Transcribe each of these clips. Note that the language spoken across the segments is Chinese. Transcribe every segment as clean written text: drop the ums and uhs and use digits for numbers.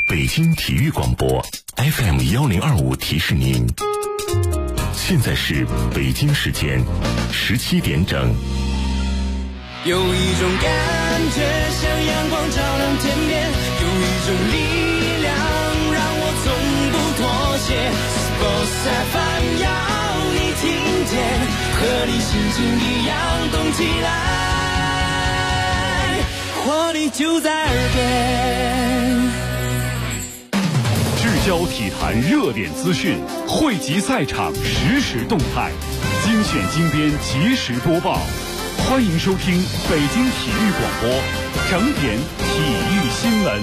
北京体育广播 FM1025提示您，现在是北京时间17点整。 有一种感觉像阳光照亮天边，有一种力量让我从不妥协。Sports FM 要你听见，和你心情一样动起来，活力就在耳边。 聚焦体坛热点资讯，汇集赛场实时动态，精选精编及时播报。欢迎收听北京体育广播整点体育新闻。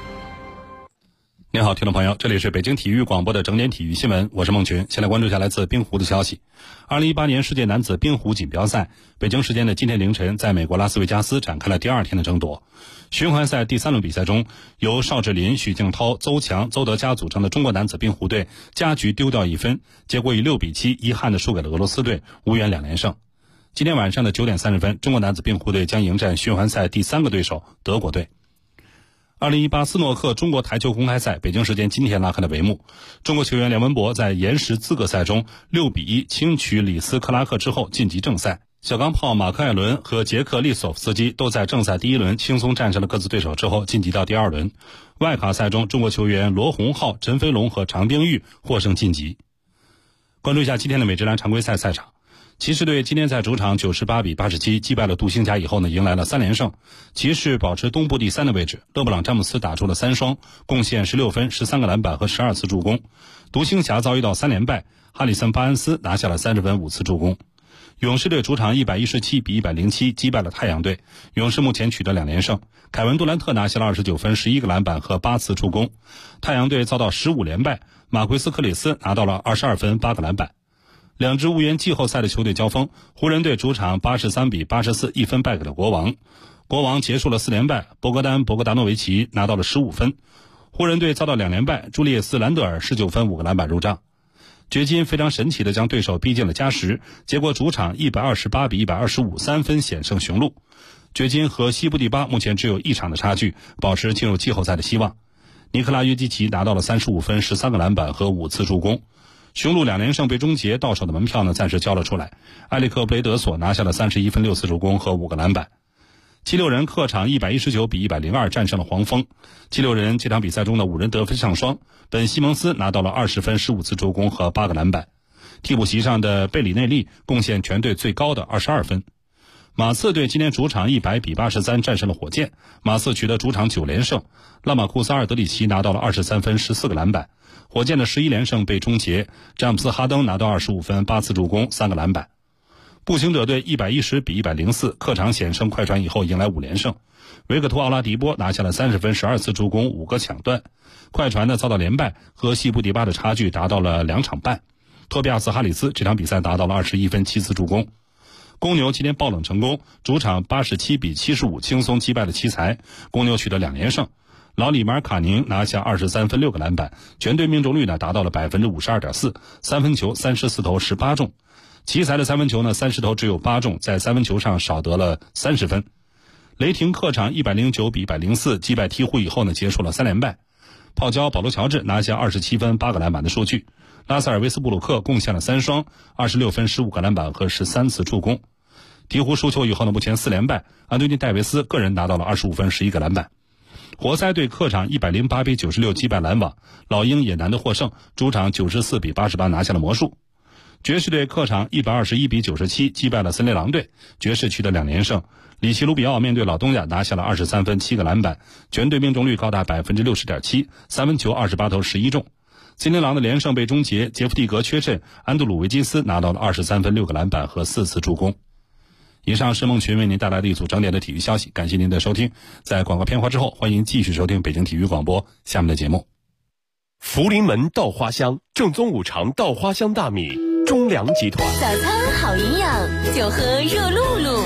您好，听众朋友，这里是北京体育广播的整点体育新闻，我是孟群。先来关注一下来自冰壶的消息。2018年世界男子冰壶锦标赛，北京时间的今天凌晨，在美国拉斯维加斯展开了第2天的争夺。循环赛第3轮比赛中，由邵志林、许敬涛、邹强、邹德佳组成的中国男子冰壶队加局丢掉1分，结果以6比7遗憾地输给了俄罗斯队，无缘2连胜。今天晚上的9点30分，中国男子冰壶队将迎战循环赛第3个对手德国队。2018斯诺克中国台球公开赛北京时间今天拉开了帷幕。中国球员梁文博在延时资格赛中6比1轻取里斯克拉克之后晋级正赛。小钢炮马克艾伦和杰克利索夫斯基都在正赛第1轮轻松战胜了各自对手之后晋级到第2轮。外卡赛中，中国球员罗洪浩、陈飞龙和常冰玉获胜晋级。关注一下今天的美职篮常规赛赛场。骑士队今天在主场98比87击败了独行侠以后呢，迎来了3连胜。骑士保持东部第3的位置，勒布朗詹姆斯打出了3双，贡献16分、13个篮板和12次助攻。独行侠遭遇到3连败，哈里森巴恩斯拿下了30分、5次助攻。勇士队主场117比107击败了太阳队，勇士目前取得2连胜。凯文杜兰特拿下了29分、11个篮板和8次助攻。太阳队遭到15连败，马奎斯克里斯拿到了22分、8个篮板。两支无缘季后赛的球队交锋，湖人队主场83比841分败给了国王。国王结束了4连败，博格达诺维奇拿到了15分。湖人队遭到2连败，朱利叶斯兰德尔19分5个篮板入账。掘金非常神奇地将对手逼进了加时，结果主场128比125 3分险胜雄鹿。掘金和西部第8目前只有1场的差距，保持进入季后赛的希望。尼克拉约基奇拿到了35分、13个篮板和5次助攻。雄鹿2连胜被终结，到手的门票呢暂时交了出来。埃里克布雷德索拿下了31分、6次助攻和5个篮板。76人客场119比102战胜了黄蜂。76人这场比赛中的5人得分上双，本西蒙斯拿到了20分、15次助攻和8个篮板。替补席上的贝里内利贡献全队最高的22分。马刺队今天主场100比83战胜了火箭，马刺取得主场9连胜。拉马库斯·阿尔德里奇拿到了23分、14个篮板。火箭的11连胜被终结，詹姆斯·哈登拿到25分、8次助攻、3个篮板。步行者队110比104客场险胜快船以后迎来5连胜。维克托·奥拉迪波拿下了30分、12次助攻、5个抢断。快船呢遭到连败，和西部第8的差距达到了2场半。托比亚斯·哈里斯这场比赛达到了21分、7次助攻。公牛今天爆冷成功，主场87比75轻松击败了奇才，公牛取得2连胜。老里马尔卡宁拿下23分、6个篮板，全队命中率呢达到了 52.4%， 三分球34投18中。奇才的三分球呢30投只有8中，在三分球上少得了30分。雷霆客场109比104击败鹈鹕以后呢，结束了3连败。泡椒保罗乔治拿下27分、8个篮板的数据。拉塞尔维斯布鲁克贡献了3双，26分、15个篮板和13次助攻。鹈鹕输球以后呢，目前4连败，安东尼戴维斯个人拿到了25分、11个篮板。活塞队客场108比96击败篮网，老鹰也难得获胜，主场94比88拿下了魔术。爵士队客场121比97击败了森林狼队，爵士取得2连胜。里奇卢比奥面对老东家拿下了23分、7个篮板，全队命中率高达 60.7%， 三分球28投11中。森林狼的连胜被终结，杰夫蒂格缺阵，安德鲁维金斯拿到了23分、6个篮板和4次助攻。以上是孟群为您带来的一组整点的体育消息，感谢您的收听。在广告片花之后，欢迎继续收听北京体育广播下面的节目。 福临门稻花香正宗5常稻花香大米，中粮集团。 早餐好营养，就喝热露露。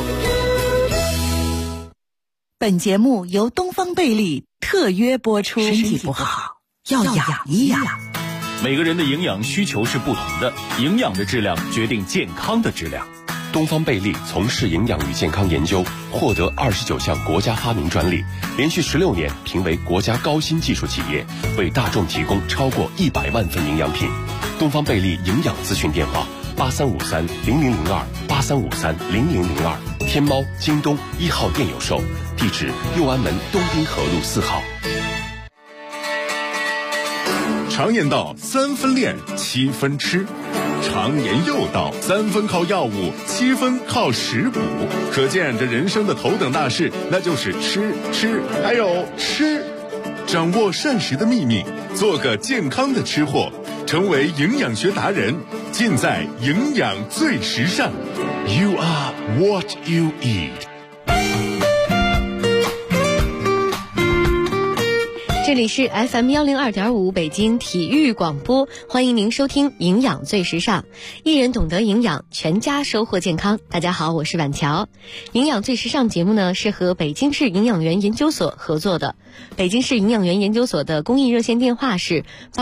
本节目由东方贝利特约播出。身体不好要养一养。 每个人的营养需求是不同的，营养的质量决定健康的质量。 东方贝利从事营养与健康研究，获得29项国家发明专利，连续16年评为国家高新技术企业，为大众提供超过100万份营养品。东方贝利营养咨询电话83530002，83530002，天猫、京东1号店有售，地址右安门东滨河路4号。 常言道3分练7分吃，常言又道3分靠药物7分靠食补，可见这人生的头等大事那就是吃还有吃。掌握膳食的秘密，做个健康的吃货，成为营养学达人，尽在营养最时尚。 You are what you eat。 这里是 FM102.5 北京体育广播，欢迎您收听营养最时尚，一人懂得营养，全家收获健康。大家好，我是婉乔。营养最时尚节目呢是和北京市营养员研究所合作的，北京市营养员研究所的公益热线电话是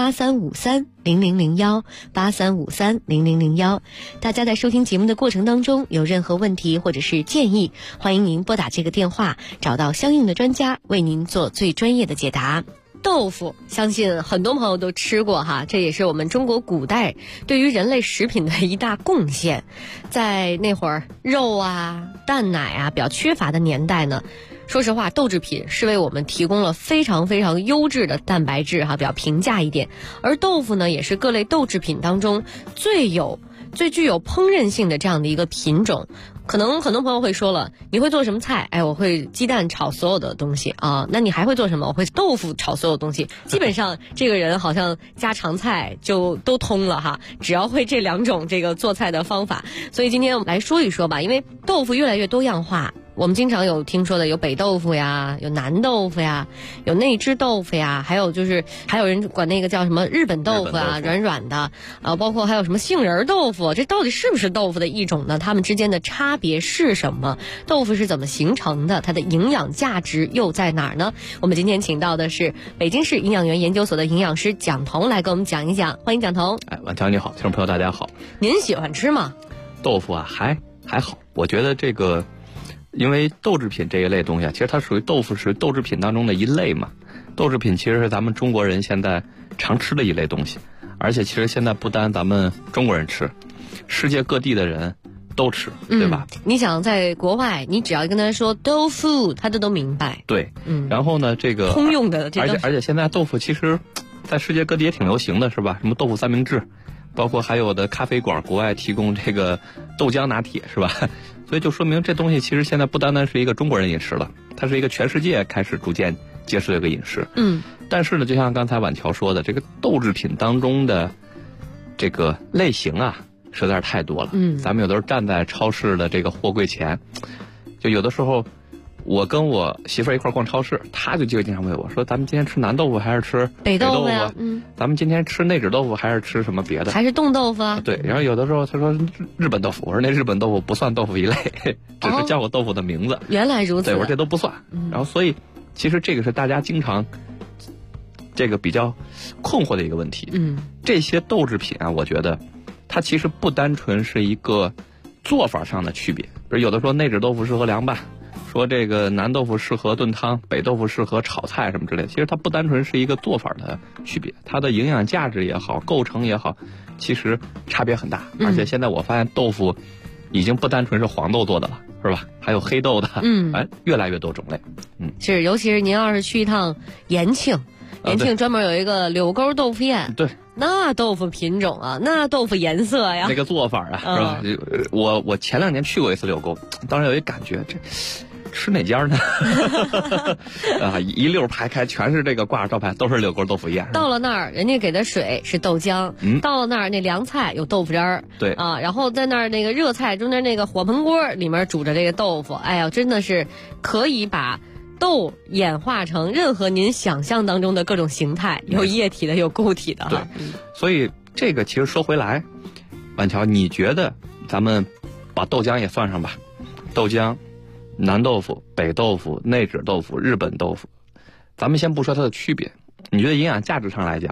83530001，83530001。大家在收听节目的过程当中有任何问题或者是建议，欢迎您拨打这个电话，找到相应的专家为您做最专业的解答。豆腐相信很多朋友都吃过哈，这也是我们中国古代对于人类食品的一大贡献。在那会儿肉啊、蛋奶啊比较缺乏的年代呢，说实话豆制品是为我们提供了非常非常优质的蛋白质哈，比较平价一点。而豆腐呢也是各类豆制品当中最具有烹饪性的这样的一个品种。可能很多朋友会说了，你会做什么菜？我会鸡蛋炒所有的东西啊。那你还会做什么？我会豆腐炒所有东西。基本上这个人好像家常菜就都通了哈，只要会这2种这个做菜的方法。所以今天我们来说一说吧，因为豆腐越来越多样化。我们经常有听说的有北豆腐呀，有南豆腐呀，有内酯豆腐呀，还有人管那个叫什么日本豆腐啊，软软的包括还有什么杏仁豆腐，这到底是不是豆腐的一种呢？它们之间的差别是什么？豆腐是怎么形成的？它的营养价值又在哪儿呢？我们今天请到的是北京市营养员研究所的营养师蒋彤来跟我们讲一讲，欢迎蒋彤。 婉乔你好，听众朋友大家好。 您喜欢吃吗？ 豆腐啊，还好，我觉得这个。因为豆制品这一类东西啊，其实它属于豆腐是豆制品当中的一类嘛。豆制品其实是咱们中国人现在常吃的一类东西，而且其实现在不单咱们中国人吃，世界各地的人都吃，对吧？ 你想在国外，你只要跟他说豆腐，他都明白。 对，然后呢，这个通用的这个， 而且现在豆腐其实，在世界各地也挺流行的，是吧？什么豆腐三明治，包括还有的咖啡馆国外提供这个豆浆拿铁，是吧？所以就说明这东西其实现在不单单是一个中国人饮食了，它是一个全世界开始逐渐接受的一个饮食。但是呢，就像刚才婉乔说的，这个豆制品当中的这个类型啊，实在是太多了。咱们有的时候站在超市的这个货柜前，就有的时候我跟我媳妇儿一块逛超市，她就经常问我说：“咱们今天吃南豆腐还是吃北豆腐呀？咱们今天吃内酯豆腐还是吃什么别的？还是冻豆腐啊？” 对，然后有的时候她说日本豆腐，我说那日本豆腐不算豆腐一类，只是叫我豆腐的名字。 原来如此。 对，我说这都不算。然后所以其实这个是大家经常这个比较困惑的一个问题。这些豆制品啊，我觉得它其实不单纯是一个做法上的区别，比如有的说内酯豆腐适合凉拌。说这个南豆腐适合炖汤，北豆腐适合炒菜什么之类的，其实它不单纯是一个做法的区别，它的营养价值也好，构成也好，其实差别很大。而且现在我发现豆腐已经不单纯是黄豆做的了，是吧？还有黑豆的，越来越多种类。 是，尤其是您要是去一趟延庆专门有一个柳沟豆腐宴， 对， 那豆腐品种啊，那豆腐颜色呀， 那个做法啊，是吧？我前2年去过一次柳沟，当时有一感觉，这吃哪家呢？一溜排开，全是这个挂着招牌，都是柳沟豆腐宴。 到了那儿，人家给的水是豆浆，到了那儿那凉菜有豆腐渣儿， 对啊，然后在那儿那个热菜中间那个火盆锅里面煮着这个豆腐，哎呀，真的是可以把豆演化成任何您想象当中的各种形态，有液体的，有固体的。 对，所以这个其实说回来，婉乔，你觉得咱们把豆浆也算上吧？豆浆、南豆腐、北豆腐、内酯豆腐、日本豆腐，咱们先不说它的区别，你觉得营养价值上来讲，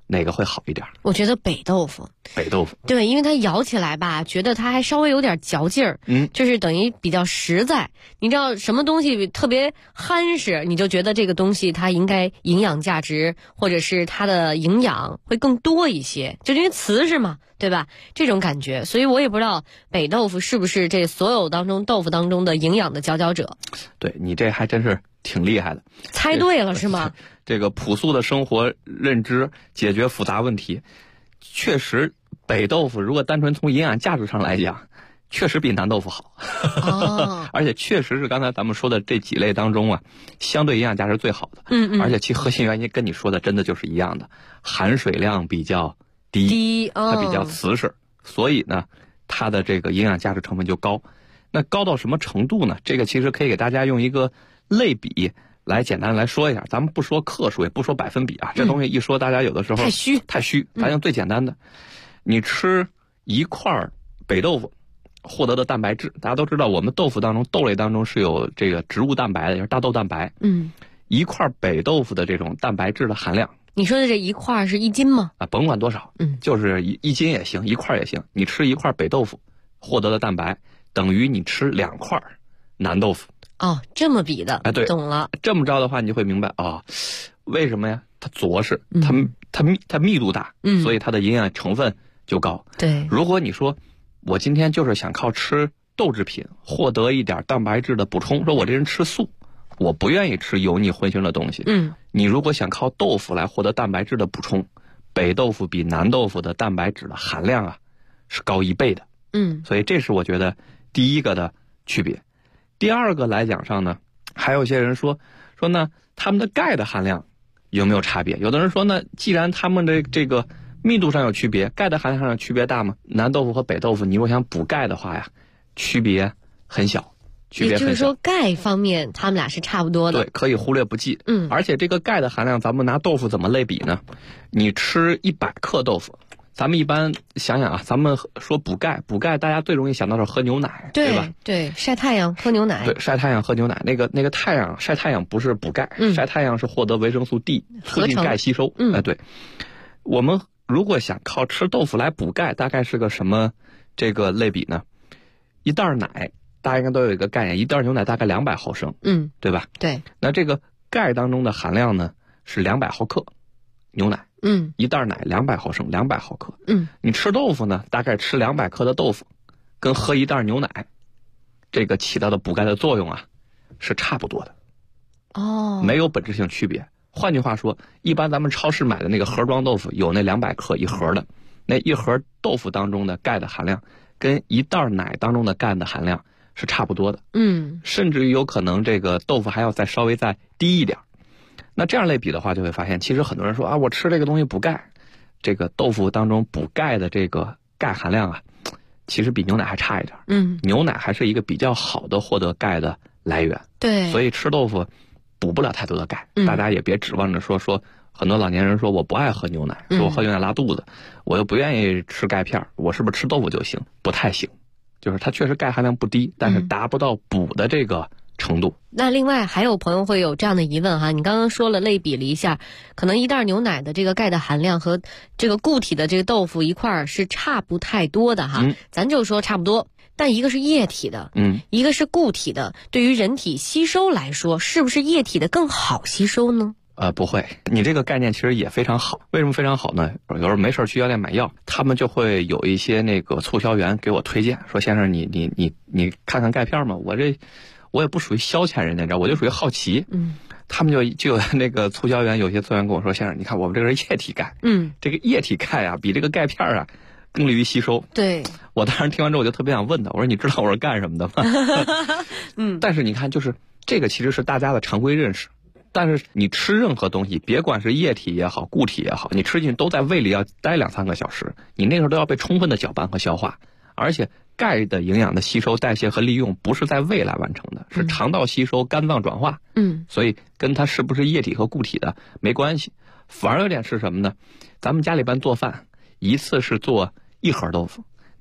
哪个会好一点？ 我觉得北豆腐。 北豆腐， 对，因为它咬起来吧，觉得它还稍微有点嚼劲儿，就是等于比较实在。你知道什么东西特别憨实，你就觉得这个东西它应该营养价值或者是它的营养会更多一些，就因为瓷实嘛，对吧？这种感觉，所以我也不知道北豆腐是不是这所有当中豆腐当中的营养的佼佼者。 对，你这还真是挺厉害的， 猜对了是吗？ 这个朴素的生活认知解决复杂问题，确实北豆腐如果单纯从营养价值上来讲，确实比南豆腐好。而且确实是刚才咱们说的这几类当中啊，相对营养价值最好的。而且其核心原因跟你说的真的就是一样的，含水量比较低，它比较瓷实，所以呢它的这个营养价值成分就高。那高到什么程度呢？这个其实可以给大家用一个类比来简单来说一下，咱们不说克数，也不说百分比啊，这东西一说大家有的时候太虚。咱用最简单的，你吃一块北豆腐获得的蛋白质，大家都知道我们豆腐当中豆类当中是有这个植物蛋白的，也就是大豆蛋白。一块北豆腐的这种蛋白质的含量， 你说的这一块是1斤吗？ 甭管多少，就是一斤也行，一块也行。你吃一块北豆腐获得的蛋白，等于你吃2块南豆腐。 这么比的， 对， 懂了。 这么着的话，你就会明白为什么呀？它着实，它密度大，所以它的营养成分就高。 对， 如果你说我今天就是想靠吃豆制品获得一点蛋白质的补充，说我这人吃素，我不愿意吃油腻荤腥的东西。你如果想靠豆腐来获得蛋白质的补充，北豆腐比南豆腐的蛋白质的含量啊是高1倍的。所以这是我觉得第一个的区别。第二个来讲上呢，还有些人说呢，他们的钙的含量有没有差别？有的人说呢，既然他们的这个密度上有区别，钙的含量上有区别大吗？南豆腐和北豆腐，你如果想补钙的话呀，区别很小。 也就是说钙方面他们俩是差不多的。 对，可以忽略不计。而且这个钙的含量，咱们拿豆腐怎么类比呢？你吃100克豆腐，咱们一般想想啊，咱们说补钙，大家最容易想到是喝牛奶，对吧？ 对，晒太阳喝牛奶。 对，晒太阳喝牛奶，那个太阳晒太阳不是补钙，晒太阳是获得维生素 D， 促进钙吸收。对，我们如果想靠吃豆腐来补钙，大概是个什么这个类比呢？一袋奶，大家应该都有一个概念，一袋牛奶大概200毫升，对吧？ 对。 那这个钙当中的含量呢是200毫克，牛奶。一袋奶200毫升，200毫克。你吃豆腐呢，大概吃200克的豆腐，跟喝一袋牛奶，这个起到的补钙的作用啊，是差不多的。没有本质性区别。换句话说，一般咱们超市买的那个盒装豆腐，有那200克一盒的，那一盒豆腐当中的钙的含量，跟一袋奶当中的钙的含量是差不多的。甚至于有可能这个豆腐还要稍微再低一点。那这样类比的话，就会发现，其实很多人说我吃这个东西补钙，这个豆腐当中补钙的这个钙含量啊，其实比牛奶还差一点。牛奶还是一个比较好的获得钙的来源。 对， 所以吃豆腐补不了太多的钙。大家也别指望着说很多老年人说我不爱喝牛奶，说我喝牛奶拉肚子，我又不愿意吃钙片，我是不是吃豆腐就行？不太行，就是它确实钙含量不低，但是达不到补的这个程度。 那另外还有朋友会有这样的疑问哈，你刚刚说了类比了一下，可能一袋牛奶的这个钙的含量和这个固体的这个豆腐一块是差不太多的哈，咱就说差不多，但一个是液体的，一个是固体的，对于人体吸收来说，是不是液体的更好吸收呢？ 不会，你这个概念其实也非常好。为什么非常好呢？有时候没事去药店买药，他们就会有一些那个促销员给我推荐，说先生你看看钙片嘛，我也不属于消遣人家，你知道，我就属于好奇。他们就有那个促销员，有些促销员跟我说，先生，你看我们这个是液体钙，这个液体钙啊，比这个钙片啊更利于吸收。 对， 我当时听完之后，我就特别想问他，我说你知道我是干什么的吗？但是你看，就是这个其实是大家的常规认识。但是你吃任何东西，别管是液体也好，固体也好，你吃进去都在胃里要待2-3个小时，你那时候都要被充分的搅拌和消化。而且钙的营养的吸收、代谢和利用不是在胃来完成的，是肠道吸收、肝脏转化。所以跟它是不是液体和固体的没关系。反而有点是什么呢？咱们家里边做饭，一次是做1盒豆腐，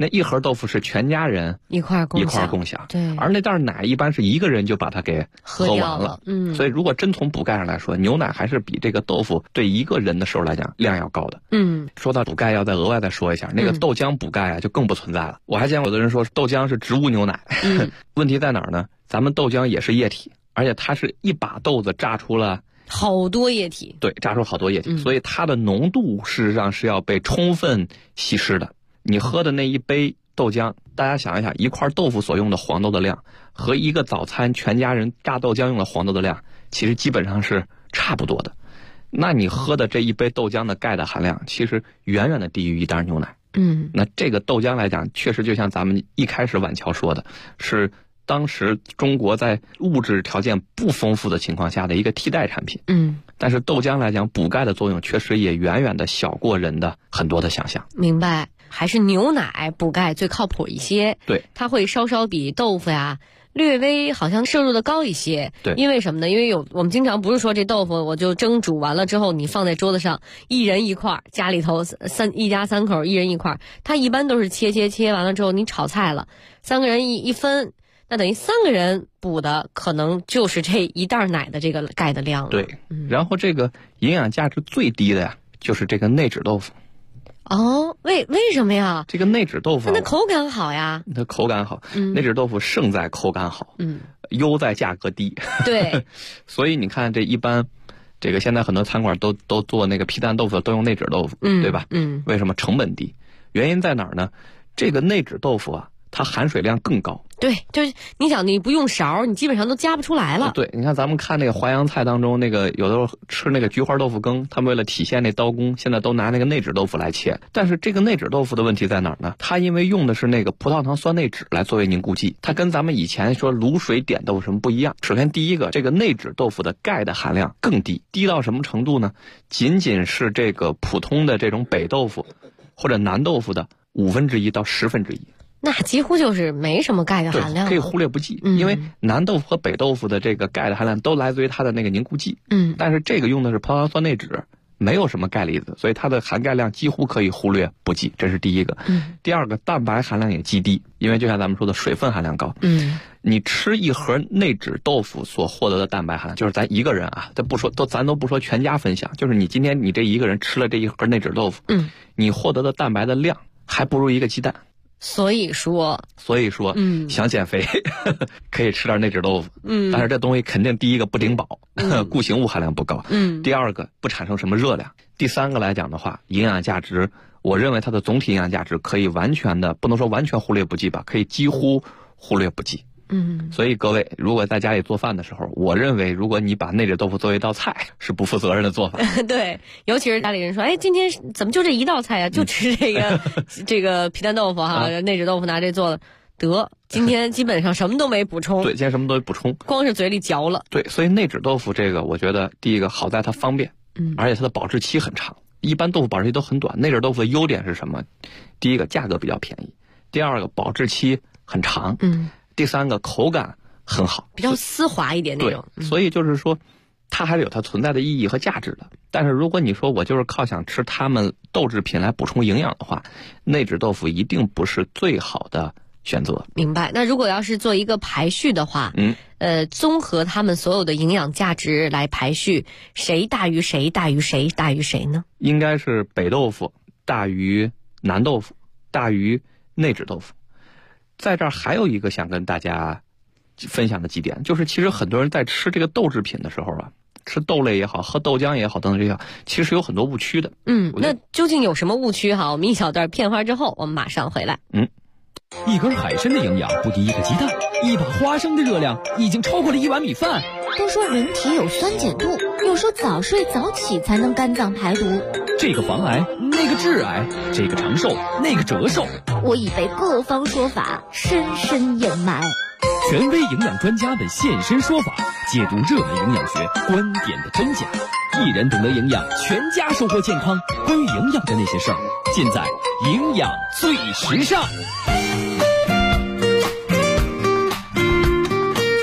那一盒豆腐是全家人一块儿共享， 对。而那袋奶一般是一个人就把它给喝完了，所以如果真从补钙上来说，牛奶还是比这个豆腐对一个人的时候来讲量要高的。说到补钙，要再额外再说一下，那个豆浆补钙啊就更不存在了。我还见过有的人说豆浆是植物牛奶，问题在哪儿呢？咱们豆浆也是液体，而且它是一把豆子榨出了好多液体， 对，榨出好多液体，所以它的浓度事实上是要被充分稀释的。你喝的那一杯豆浆，大家想一想，一块豆腐所用的黄豆的量和一个早餐全家人榨豆浆用的黄豆的量，其实基本上是差不多的。那你喝的这一杯豆浆的钙的含量，其实远远的低于一袋牛奶。那这个豆浆来讲，确实就像咱们一开始晚桥说的，是当时中国在物质条件不丰富的情况下的一个替代产品。但是豆浆来讲，补钙的作用确实也远远的小过人的很多的想象。 明白，还是牛奶补钙最靠谱一些。 对， 它会稍稍比豆腐呀略微好像摄入的高一些。 对， 因为什么呢？因为我们经常不是说这豆腐我就蒸煮完了之后你放在桌子上一人一块，家里头一家三口一人一块，它一般都是切完了之后你炒菜了，3个人一分，那等于3个人补的可能就是这一袋奶的这个钙的量了。 对，然后这个营养价值最低的呀，就是这个内酯豆腐。 为什么呀？ 这个内酯豆腐它的口感好呀。 它口感好，内酯豆腐胜在口感好，优在价格低。 对， 所以你看这一般，这个现在很多餐馆都做那个皮蛋豆腐都用内酯豆腐，对吧？为什么？成本低。原因在哪儿呢？这个内酯豆腐啊，它含水量更高。 对，就是你想你不用勺，你基本上都夹不出来了。 对，你看咱们看那个淮扬菜当中，那个有的时候吃那个菊花豆腐羹，他们为了体现那刀工，现在都拿那个内酯豆腐来切。但是这个内酯豆腐的问题在哪儿呢？它因为用的是那个葡萄糖酸内酯来作为凝固剂，它跟咱们以前说卤水点豆腐什么不一样。首先第一个，这个内酯豆腐的钙的含量更低，低到什么程度呢？仅仅是这个普通的这种北豆腐或者南豆腐的1/5到1/10。 那几乎就是没什么钙的含量， 可以忽略不计。因为南豆腐和北豆腐的这个钙的含量都来自于它的那个凝固剂，但是这个用的是葡萄糖酸内酯，没有什么钙离子，所以它的含钙量几乎可以忽略不计，这是第一个。第二个，蛋白含量也极低，因为就像咱们说的水分含量高。你吃一盒内酯豆腐所获得的蛋白含量，就是咱一个人啊，咱都不说全家分享，就是你今天你这一个人吃了这一盒内酯豆腐，你获得的蛋白的量还不如一个鸡蛋。 所以说， 想减肥可以吃点内酯豆腐，但是这东西肯定第一个不顶饱，固形物含量不高，第二个不产生什么热量，第三个来讲的话，营养价值，我认为它的总体营养价值可以完全的，不能说完全忽略不计吧，可以几乎忽略不计。所以各位，如果在家里做饭的时候，我认为如果你把内酯豆腐作为一道菜，是不负责任的做法。 对，尤其是家里人说，今天怎么就这一道菜啊？就吃这个这个皮蛋豆腐哈，内酯豆腐拿这做了，得今天基本上什么都没补充。 对，今天什么都没补充， 光是嘴里嚼了。 对，所以内酯豆腐这个，我觉得第一个好在它方便，而且它的保质期很长。一般豆腐保质期都很短，内酯豆腐的优点是什么？第一个价格比较便宜，第二个保质期很长，第三个口感很好， 比较丝滑一点那种。 对，所以就是说它还是有它存在的意义和价值的。但是如果你说我就是靠想吃它们豆制品来补充营养的话，内酯豆腐一定不是最好的选择。 明白。那如果要是做一个排序的话，综合它们所有的营养价值来排序，谁大于谁大于谁大于谁呢？ 应该是北豆腐大于南豆腐大于内酯豆腐。在这儿还有一个想跟大家分享的几点，就是其实很多人在吃这个豆制品的时候啊，吃豆类也好，喝豆浆也好，等等这些，其实有很多误区的。 那究竟有什么误区？我们一小段片花之后，我们马上回来。 一根海参的营养不敌一个鸡蛋，一把花生的热量已经超过了1碗米饭。 都说人体有酸碱度，有时候早睡早起才能肝脏排毒。 这个防癌，那个致癌，这个长寿，那个折寿。 我已被各方说法深深掩埋。 权威营养专家们现身说法，解读热门营养学观点的真假。一人懂得营养，全家收获健康。关于营养的那些事儿，尽在营养最时尚。 这里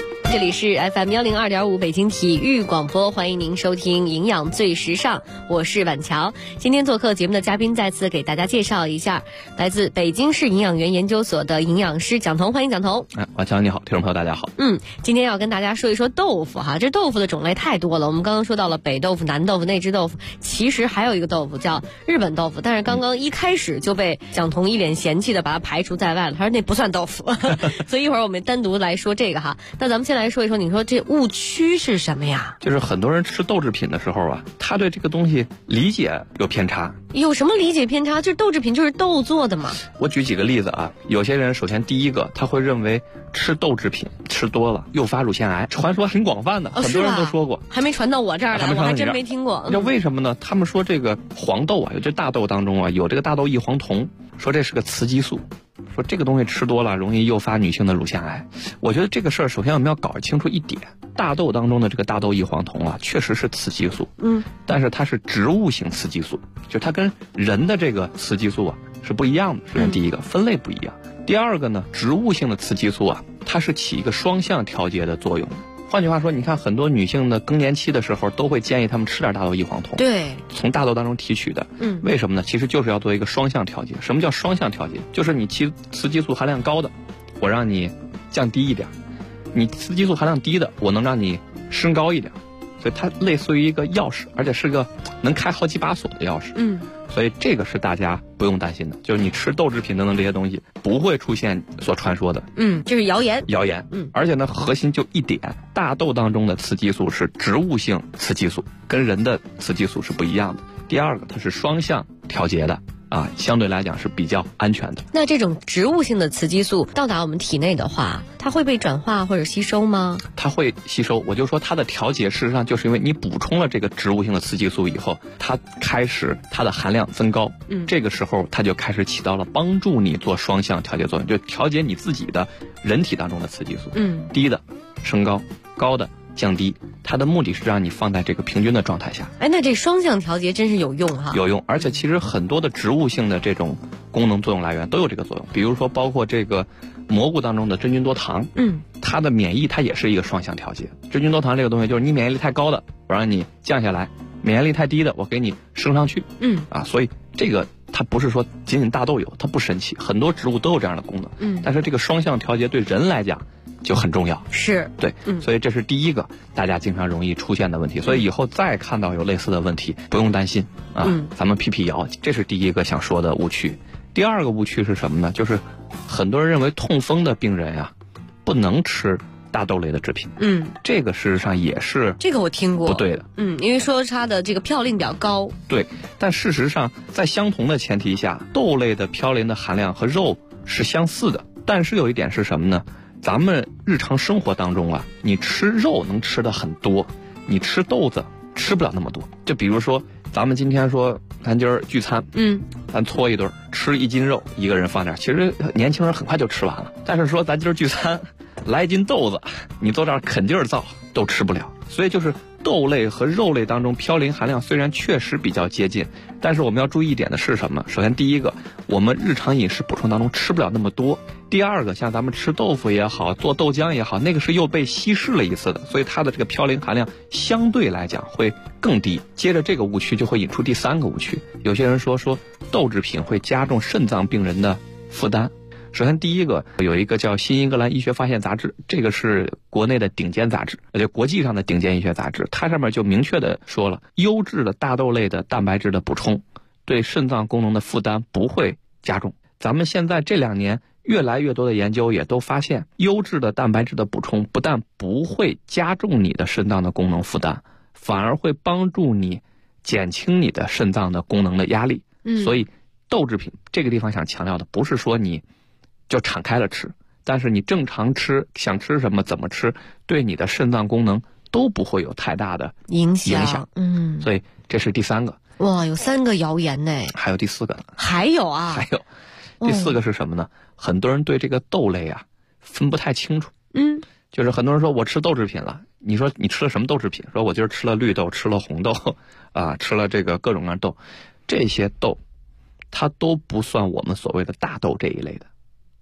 里是 FM 102.5北京体育广播，欢迎您收听营养最时尚，我是婉乔。今天做客节目的嘉宾再次给大家介绍一下，来自北京市营养园研究所的营养师蒋彤，欢迎蒋彤。 婉乔你好，听众朋友大家好。 今天要跟大家说一说豆腐哈，这豆腐的种类太多了。我们刚刚说到了北豆腐、南豆腐、内酯豆腐，其实还有一个豆腐叫日本豆腐，但是刚刚一开始就被蒋彤一脸嫌弃的把它排除在外了，他说那不算豆腐。所以一会儿我们单独来说这个哈。那咱们先来说一说，你说这误区是什么呀？ 就是很多人吃豆制品的时候啊，他对这个东西理解有偏差。 有什么理解偏差？就是豆制品就是豆做的嘛。 我举几个例子啊，有些人首先第一个他会认为吃豆制品吃多了诱发乳腺癌，传说挺广泛的，很多人都说过。 还没传到我这儿来，我还真没听过。 那为什么呢？他们说这个黄豆啊，有这大豆当中啊有这个大豆异黄酮，说这是个雌激素，说这个东西吃多了容易诱发女性的乳腺癌。我觉得这个事儿首先我们要搞清楚一点，大豆当中的这个大豆异黄酮啊确实是雌激素，但是它是植物性雌激素，就它跟人的这个雌激素啊是不一样的。首先第一个分类不一样，第二个呢，植物性的雌激素啊它是起一个双向调节的作用。换句话说，你看很多女性的更年期的时候都会建议她们吃点大豆异黄酮， 对， 从大豆当中提取的。为什么呢？其实就是要做一个双向调节。什么叫双向调节？就是你雌激素含量高的，我让你降低一点；你雌激素含量低的，我能让你升高一点。所以它类似于一个钥匙，而且是个能开好几把锁的钥匙。所以这个是大家不用担心的，就是你吃豆制品等等这些东西不会出现所传说的。 这是谣言。 谣言。而且呢，核心就一点，大豆当中的雌激素是植物性雌激素，跟人的雌激素是不一样的。第二个，它是双向调节的。相对来讲是比较安全的。 那这种植物性的雌激素到达我们体内的话，它会被转化或者吸收吗？ 它会吸收，我就说它的调节事实上就是因为你补充了这个植物性的雌激素以后，它开始它的含量增高，这个时候它就开始起到了帮助你做双向调节作用，就调节你自己的人体当中的雌激素，低的升高，高的降低，它的目的是让你放在这个平均的状态下。 那这双向调节真是有用哈。 有用，而且其实很多的植物性的这种功能作用来源都有这个作用，比如说包括这个蘑菇当中的真菌多糖，它的免疫它也是一个双向调节。真菌多糖这个东西就是你免疫力太高的，我让你降下来；免疫力太低的，我给你升上去。所以这个它不是说仅仅大豆有，它不神奇，很多植物都有这样的功能。但是这个双向调节对人来讲就很重要， 是对，所以这是第一个大家经常容易出现的问题。所以以后再看到有类似的问题，不用担心咱们辟谣。这是第一个想说的误区。第二个误区是什么呢？就是很多人认为痛风的病人呀不能吃大豆类的制品。这个事实上也是这个我听过不对的。 因为说它的这个嘌呤比较高。 对，但事实上在相同的前提下，豆类的嘌呤的含量和肉是相似的。但是有一点是什么呢？咱们日常生活当中啊，你吃肉能吃的很多，你吃豆子吃不了那么多。就比如说咱们今天说咱今儿聚餐，咱搓一顿吃1斤肉，一个人放点，其实年轻人很快就吃完了。但是说咱今儿聚餐来1斤豆子，你坐这儿啃劲儿造都吃不了。所以就是豆类和肉类当中嘌呤含量虽然确实比较接近，但是我们要注意一点的是什么？首先第一个，我们日常饮食补充当中吃不了那么多。第二个，像咱们吃豆腐也好，做豆浆也好，那个是又被稀释了一次的，所以它的这个嘌呤含量相对来讲会更低。接着这个误区就会引出第三个误区，有些人说豆制品会加重肾脏病人的负担。首先第一个，有一个叫《新英格兰医学发现杂志》，这个是国内的顶尖杂志，而且国际上的顶尖医学杂志，它上面就明确的说了，优质的大豆类的蛋白质的补充对肾脏功能的负担不会加重。咱们现在这2年越来越多的研究也都发现，优质的蛋白质的补充不但不会加重你的肾脏的功能负担，反而会帮助你减轻你的肾脏的功能的压力。所以豆制品这个地方想强调的不是说你就敞开了吃，但是你正常吃，想吃什么怎么吃，对你的肾脏功能都不会有太大的影响。所以这是第三个。 哇，有3个谣言呢。 还有第4个呢。 还有啊？ 还有第4个是什么呢？很多人对这个豆类啊分不太清楚。就是很多人说我吃豆制品了，你说你吃了什么豆制品？说我今儿吃了绿豆，吃了红豆吃了这个各种各样豆，这些豆它都不算我们所谓的大豆这一类的。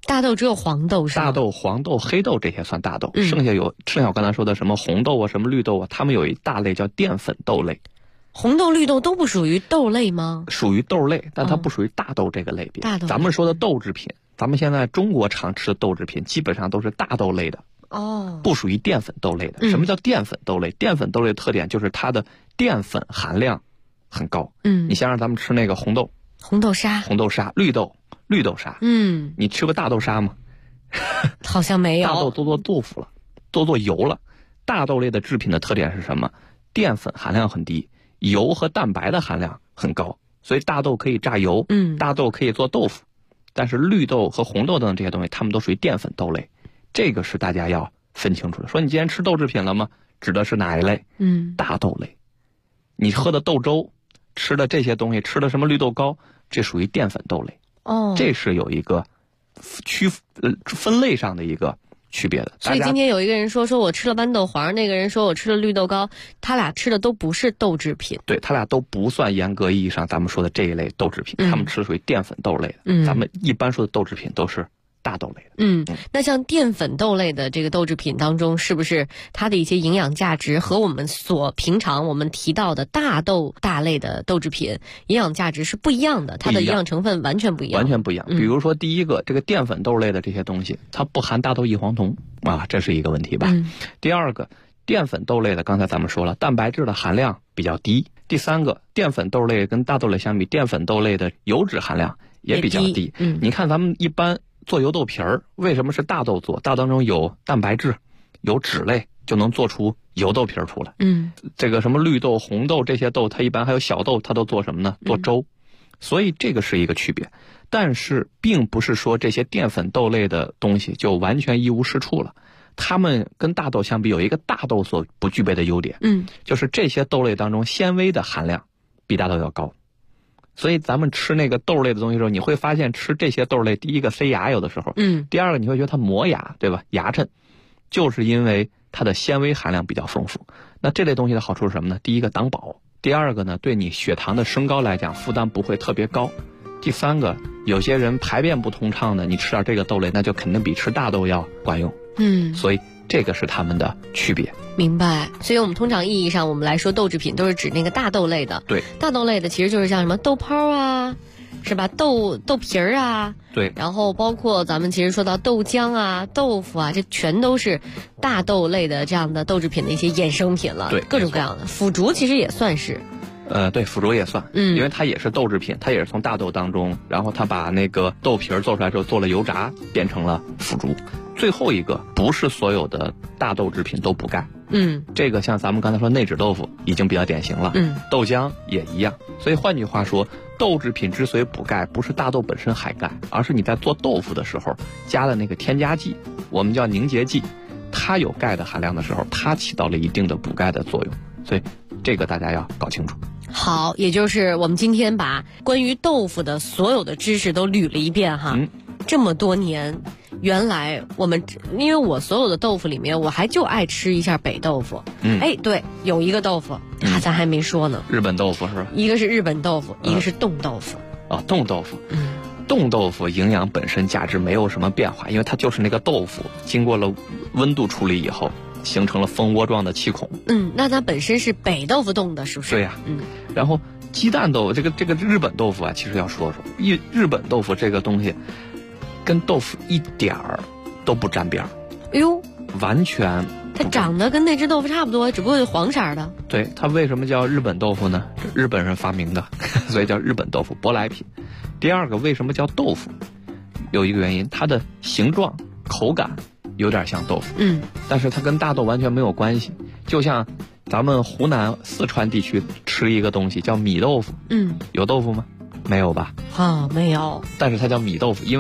大豆只有黄豆是吗？ 大豆、黄豆、黑豆这些算大豆，剩下我刚才说的什么红豆啊、什么绿豆啊，它们有一大类叫淀粉豆类。 红豆、绿豆都不属于豆类吗？ 属于豆类，但它不属于大豆这个类别。 大豆类， 咱们说的豆制品，咱们现在中国常吃的豆制品基本上都是大豆类的。不属于淀粉豆类的。什么叫淀粉豆类？淀粉豆类的特点就是它的淀粉含量很高。你想让咱们吃那个红豆沙、绿豆沙。你吃过大豆沙吗？ 好像没有。 大豆都做豆腐了，都做油了。大豆类的制品的特点是什么？淀粉含量很低，油和蛋白的含量很高，所以大豆可以榨油，大豆可以做豆腐。但是绿豆和红豆等这些东西，它们都属于淀粉豆类，这个是大家要分清楚的。说你今天吃豆制品了吗？指的是哪一类？大豆类。你喝的豆粥，吃的这些东西，吃的什么绿豆糕，这属于淀粉豆类。这是有一个分类上的一个区别的。 所以今天有一个人说我吃了豌豆黄，那个人说我吃了绿豆糕，他俩吃的都不是豆制品。 对，他俩都不算严格意义上咱们说的这一类豆制品，他们吃的属于淀粉豆类的。咱们一般说的豆制品都是大豆类的。 那像淀粉豆类的这个豆制品当中，是不是它的一些营养价值和我们平常我们提到的大豆大类的豆制品营养价值是不一样的？它的营养成分完全不一样。 完全不一样。比如说第一个，这个淀粉豆类的这些东西，它不含大豆异黄酮啊，这是一个问题吧。第二个，淀粉豆类的，刚才咱们说了，蛋白质的含量比较低。第三个，淀粉豆类跟大豆类相比，淀粉豆类的油脂含量也比较低。你看咱们一般做油豆皮儿，为什么是大豆做？大豆当中有蛋白质，有脂类，就能做出油豆皮儿出来。这个什么绿豆、红豆这些豆，它一般还有小豆，它都做什么呢？做粥。所以这个是一个区别。但是并不是说这些淀粉豆类的东西就完全一无是处了。它们跟大豆相比，有一个大豆所不具备的优点，就是这些豆类当中纤维的含量比大豆要高。所以咱们吃那个豆类的东西的时候，你会发现吃这些豆类，第一个塞牙有的时候，第二个你会觉得它磨牙，对吧？牙碜，就是因为它的纤维含量比较丰富。那这类东西的好处是什么呢？第一个挡饱，第二个呢，对你血糖的升高来讲负担不会特别高。第三个，有些人排便不通畅的，你吃点这个豆类，那就肯定比吃大豆要管用。所以这个是它们的区别。 明白。所以我们通常意义上我们来说豆制品都是指那个大豆类的。 对， 大豆类的其实就是像什么豆泡啊，是吧？豆皮儿啊。 对。 然后包括咱们其实说到豆浆啊、豆腐啊，这全都是大豆类的这样的豆制品的一些衍生品了。 对， 各种各样的。腐竹其实也算是。 对，腐竹也算，因为它也是豆制品，它也是从大豆当中，然后它把那个豆皮儿做出来之后做了油炸，变成了腐竹。最后一个，不是所有的大豆制品都补钙。这个像咱们刚才说内酯豆腐已经比较典型了。豆浆也一样。所以换句话说，豆制品之所以补钙，不是大豆本身含钙，而是你在做豆腐的时候加的那个添加剂，我们叫凝结剂，它有钙的含量的时候，它起到了一定的补钙的作用。所以这个大家要搞清楚。 好，也就是我们今天把关于豆腐的所有的知识都捋了一遍哈。这么多年，原来因为我所有的豆腐里面，我还就爱吃一下北豆腐。对，有一个豆腐咱还没说呢。 日本豆腐是吧？ 一个是日本豆腐，一个是冻豆腐。 冻豆腐。冻豆腐营养本身价值没有什么变化，因为它就是那个豆腐经过了温度处理以后形成了蜂窝状的气孔。 那它本身是北豆腐冻的，是不是？ 对呀。然后鸡蛋豆这个日本豆腐啊，其实要说日本豆腐这个东西跟豆腐一点儿都不沾边儿。 哎呦， 完全。 它长得跟那只豆腐差不多，只不过是黄色的。 对，它为什么叫日本豆腐呢？日本人发明的，所以叫日本豆腐，舶来品。第二个，为什么叫豆腐？有一个原因，它的形状、口感有点像豆腐。但是它跟大豆完全没有关系。就像咱们湖南、四川地区吃一个东西叫米豆腐。有豆腐吗？没有吧？ 没有。 但是它叫米豆腐，因为